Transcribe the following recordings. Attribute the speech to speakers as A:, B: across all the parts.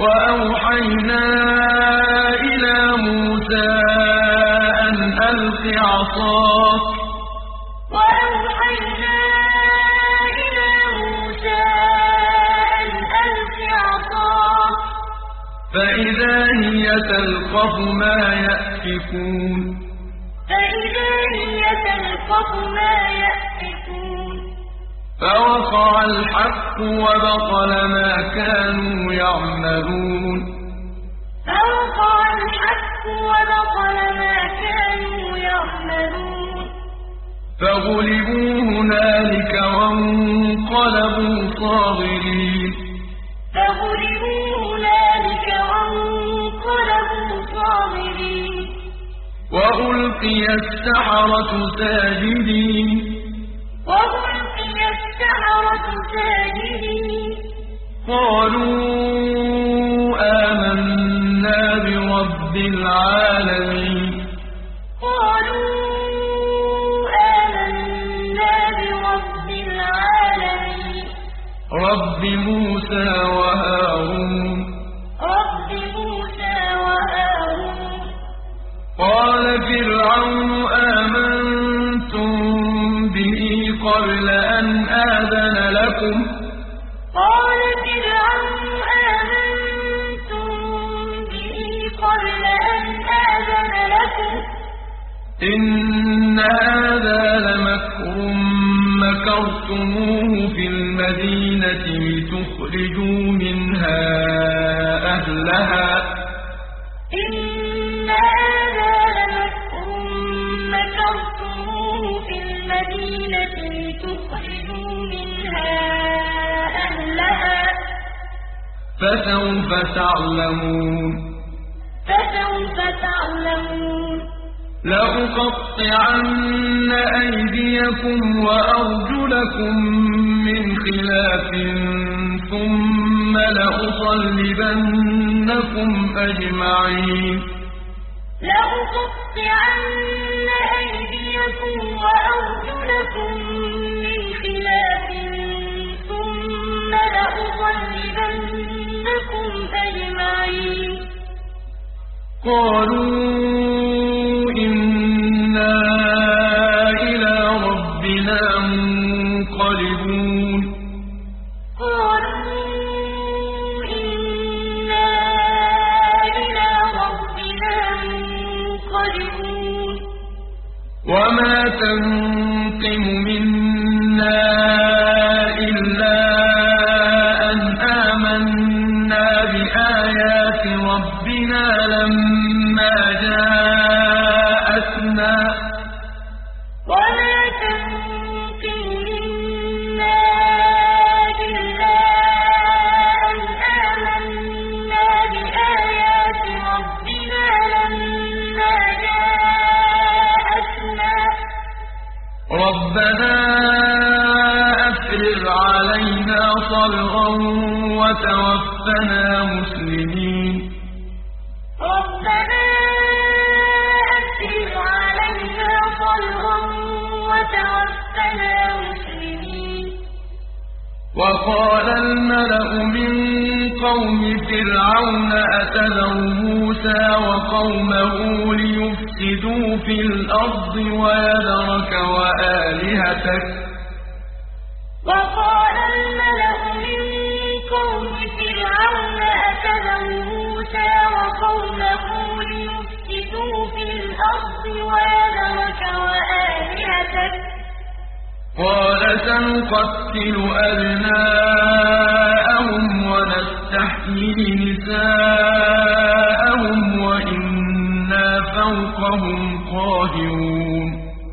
A: وأوحينا إلى موسى أن ألق عصاك فإذا هي تلقف ما يأفكون فوقع الحق وبطل ما كانوا يعملون فغلبوا هنالك وانقلبوا صاغرين وألقي السحرة ساجدين قالوا آمنا برب العالمين رب موسى وهارون قال فرعون آمنتم به قبل أن آذن لكم إن هذا لمكر مكرتموه في المدينة لتخرجوا منها أهلها فسوف تعلمون لأقطعن أيديكم وأرجلكم من خلاف ثم لأصلبنكم أجمعين قالوا إنا إلى ربنا منقلبون وما تنقم منا إلا أن آمنا بآيات ربنا لما جاءتنا ربنا أفرغ علينا صبرا وتوفنا مسلمين وقال الملأ من قوم فرعون أتذر موسى وقومه ليفسدوا في الأرض ويذرك وآلهتك قال سنقتل أبناءهم ونستحيي نساءهم وإنا فوقهم قاهرون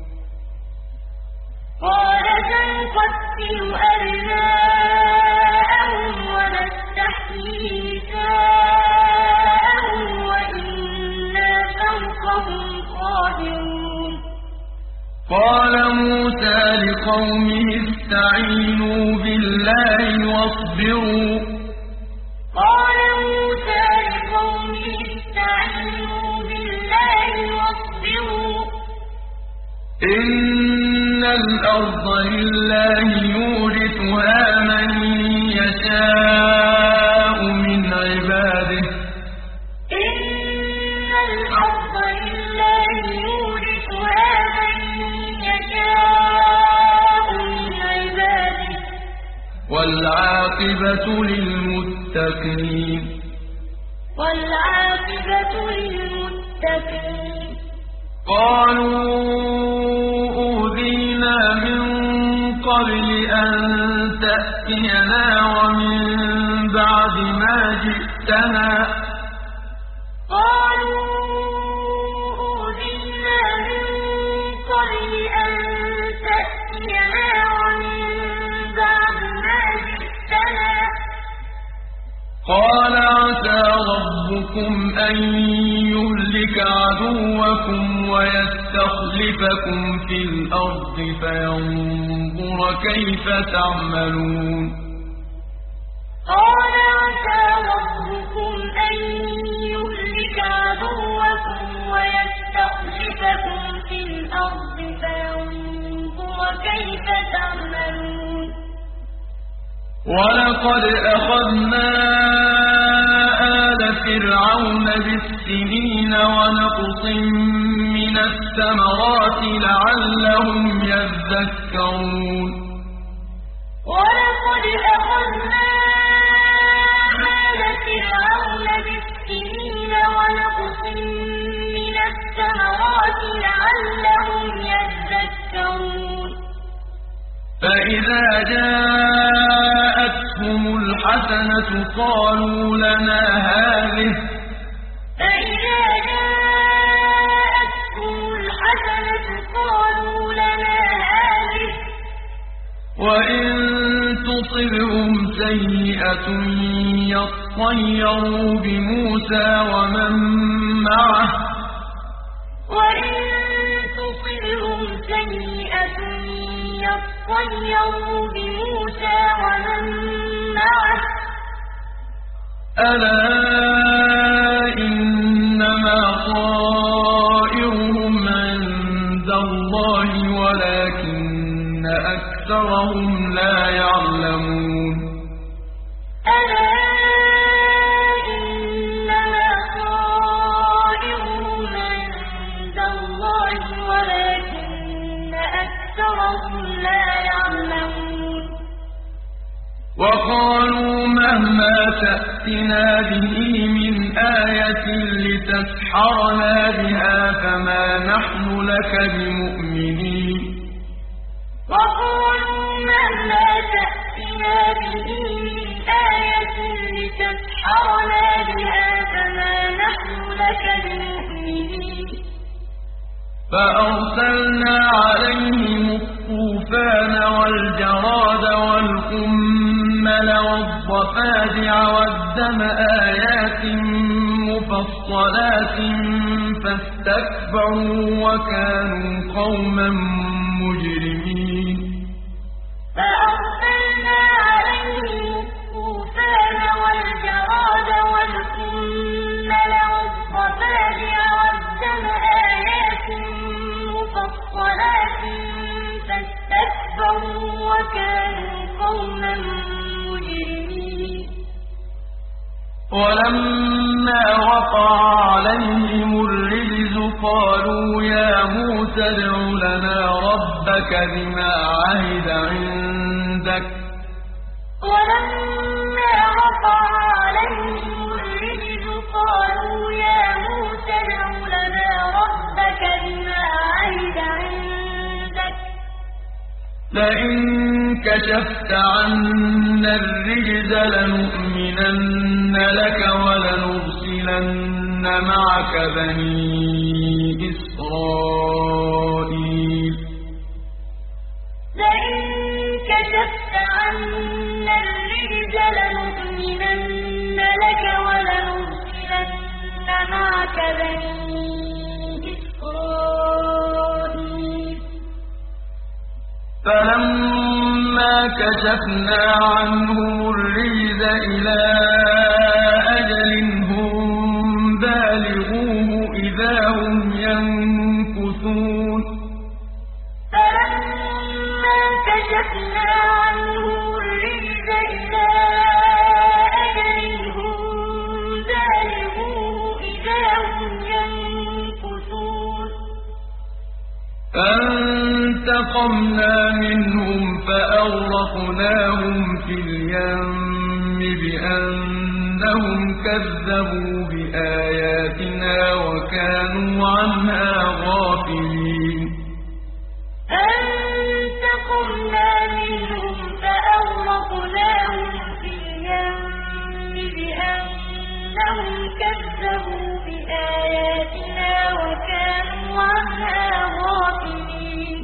A: قال موسى لقومه استعينوا بالله واصبروا إن الأرض لله يورثها من يشاء من عباده وَالْعَاقِبَةُ لِلْمُتَّقِينَ
B: وَالْعَاقِبَةُ لِلْمُتَّقِينَ
A: قَالُوا أُوذِينَا مِن قَبْلِ أَن تَأْتِيَنَا وَمِن بَعْدِ مَا جِئْتَنَا ۚ قَالَ عَسَىٰ رَبُّكُمْ أَن يُهْلِكَ عَدُوَّكُمْ وَيَسْتَخْلِفَكُمْ فِي الْأَرْضِ فَيَنظُرَ كَيْفَ تَعْمَلُونَ
B: قَالَ عَسَىٰ رَبُّكُمْ أَن يُهْلِكَ عَدُوَّكُمْ وَيَسْتَخْلِفَكُمْ فِي الْأَرْضِ فَيَنظُرَ كَيْفَ تَعْمَلُونَ
A: وَلَقَدْ أَخَذْنَا آلَ فِرْعَوْنَ بِالسِّنِينَ وَنَقْصٍ مِّنَ الثَّمَرَاتِ لَعَلَّهُمْ يَذَّكَّرُونَ
B: وَلَقَدْ أَخَذْنَا آلَ فِرْعَوْنَ بِالسِّنِينَ وَنَقْصٍ مِّنَ الثَّمَرَاتِ لَعَلَّهُمْ يَذَّكَّرُونَ
A: فَإِذَا جَاءَتْهُمُ الْحَسَنَةُ قَالُوا لَنَا هَٰذِهِ ۖ وَإِن تُصِبْهُمْ سَيِّئَةٌ يَطَّيَّرُوا بِمُوسَىٰ وَمَن مَّعَهُ أَلَا إِنَّمَا طَائِرُهُمْ عِندَ اللَّهِ وَلَٰكِنَّ أَكْثَرَهُمْ لَا يَعْلَمُونَ
B: أَلَا إِنَّمَا طَائِرُهُمْ عِندَ اللَّهِ وَلَٰكِنَّ أَكْثَرَهُمْ لَا يَعْلَمُونَ
A: وَقَالُوا مَهْمَا تَأْتِنَا بِهِ مِنْ آيَةٍ لِّتَسْحَرَنَا بِهَا فَمَا نَحْنُ لَكَ بِمُؤْمِنِينَ
B: وَقَالُوا مَهْمَا تَأْتِنَا بِهِ مِنْ آيَةٍ لِّتَسْحَرَنَا بِهَا فَمَا نَحْنُ لَكَ بِمُؤْمِنِينَ
A: فَأَرْسَلْنَا عَلَيْهِمُ الطُّوفَانَ وَالْجَرَادَ وَالْقُمَّلَ وَالضَّفَادِعَ وَالدَّمَ آيَاتٍ مُّفَصَّلَاتٍ فَاسْتَكْبَرُوا وَكَانُوا قَوْمًا مُّجْرِمِينَ
B: فَأَرْسَلْنَا عَلَيْهِمُ الطُّوفَانَ وَالْجَرَادَ وَالْقُمَّلَ وَالضَّفَادِعَ وَالدَّمَ آيَاتٍ مُّفَصَّلَاتٍ فَاسْتَكْبَرُوا وَكَانُوا قَوْمًا مُّجْرِمِينَ
A: وَلَمَّا وَقَعَ عَلَيْهِمُ الرِّجْزُ قَالُوا يَا مُوسَى ادْعُ لَنَا رَبَّكَ بِمَا عَهِدَ عِندَكَ ۖ
B: وَلَمَّا وَقَعَ عَلَيْهِمُ الرِّجْزُ قَالُوا يَا مُوسَى ادْعُ لَنَا رَبَّكَ بِمَا عَهِدَ عِندَكَ ۖ
A: لَئِن كَشَفْتَ عَنَّا الرِّجْزَ لَنُؤْمِنَنَّ لَكَ وَلَنُرْسِلَنَّ مَعَكَ بَنِي إِسْرَائِيلَ
B: لَئِن كَشَفْتَ عَنَّا الرِّجْزَ لَنُؤْمِنَنَّ لَكَ وَلَنُرْسِلَنَّ مَعَكَ بَنِي إِسْرَائِيلَ
A: فَلَمَّا كَشَفْنَا عَنْهُمُ الرِّجْزَ إِلَىٰ أَجَلٍ هُم بَالِغُوهُ إِذَا هُمْ يَنكُثُونَ
B: فَلَمَّا كَشَفْنَا عَنْهُمُ الرِّجْزَ إِلَىٰ أَجَلٍ هُم بَالِغُوهُ إِذَا هُمْ يَنكُثُونَ
A: فَانتَقَمْنَا مِنْهُمْ فَأَغْرَقْنَاهُمْ فِي الْيَمِّ بأنهم كذبوا بآياتنا وكانوا عنها غافلين
B: فانتقمنا منهم فأغرقناهم في اليم بأنهم كذبوا بآياتنا وكانوا عنها غافلين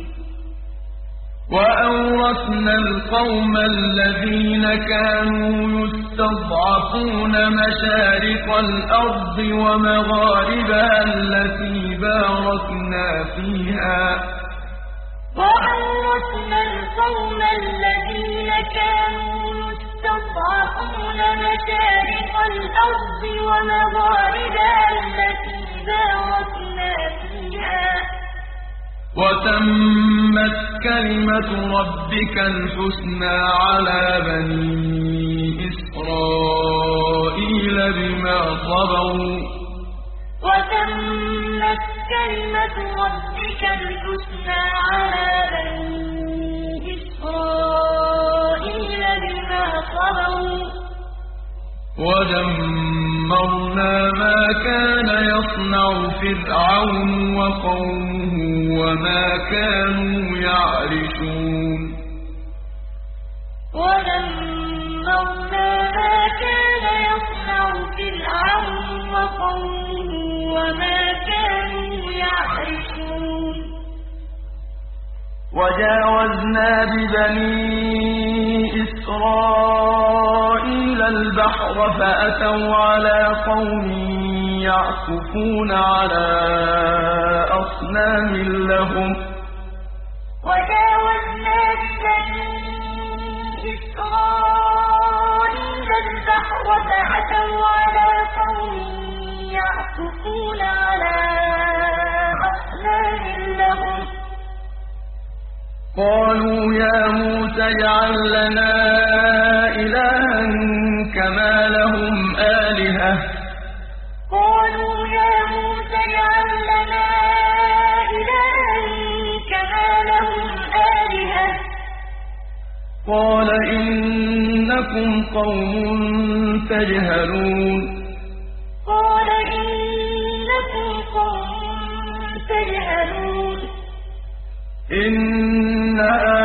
A: وأورثنا القوم الذين كانوا يستضعفون مشارق الأرض ومغاربها التي باركنا فيها
B: وأورثنا القوم الذين كانوا يستضعفون مشارق الأرض ومغاربها التي باركنا فيها
A: وتمت كلمة ربك الحسنى على بني إسرائيل بما صبروا
B: وتمت كلمة ربك الحسنى على بني إسرائيل بما صبروا
A: ودمرنا ما كان يصنع فرعون وقومه وما كانوا يعرشون
B: ودمرنا ما كان يصنع فرعون وقومه وما كانوا يعرشون
A: وجاوزنا ببني إسرائيل البحر فأتوا على قوم يعكفون على أصنام لهم
B: وجاوزنا ببني إسرائيل البحر فأتوا على قوم يعكفون على أصنام لهم
A: قالوا يا موسى اجعل لنا إلها كما لهم آلهة
B: قالوا يا موسى اجعل لنا إلها كما لهم آلهة
A: قال إنكم قوم تجهلون
B: قال إنكم قوم تجهلون
A: إن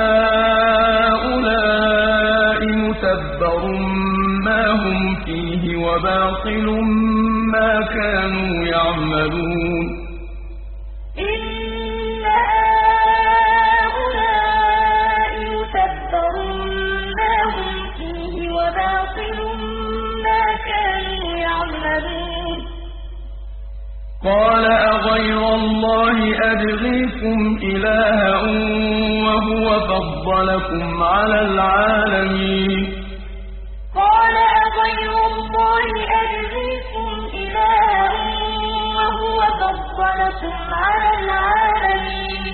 A: هؤلاء متبر ما هم فيه وباطل ما كانوا يعملون
B: إن هؤلاء متبر ما هم فيه وباطل ما كانوا يعملون
A: قال أغير الله أبغيكم إلها وهو فضلكم على العالمين
B: قال أغير الله أبغيكم إلها وهو فضلكم على العالمين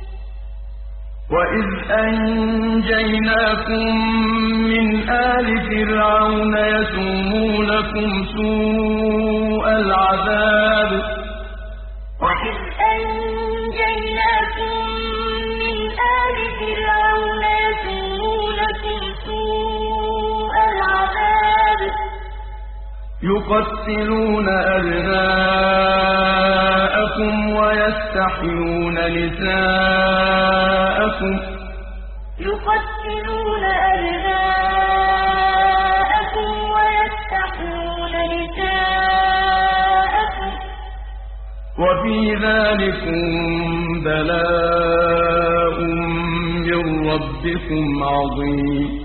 A: وإذ أنجيناكم من آل فرعون يسومونكم سوء العذاب
B: وإذ أنجيناكم من آل فرعون يسومونكم سوء العذاب
A: يقتلون أبناءكم ويستحيون نساءكم
B: يقتلون أبناءكم ويستحيون نساءكم
A: وفي ذلكم بلاء من ربكم عظيم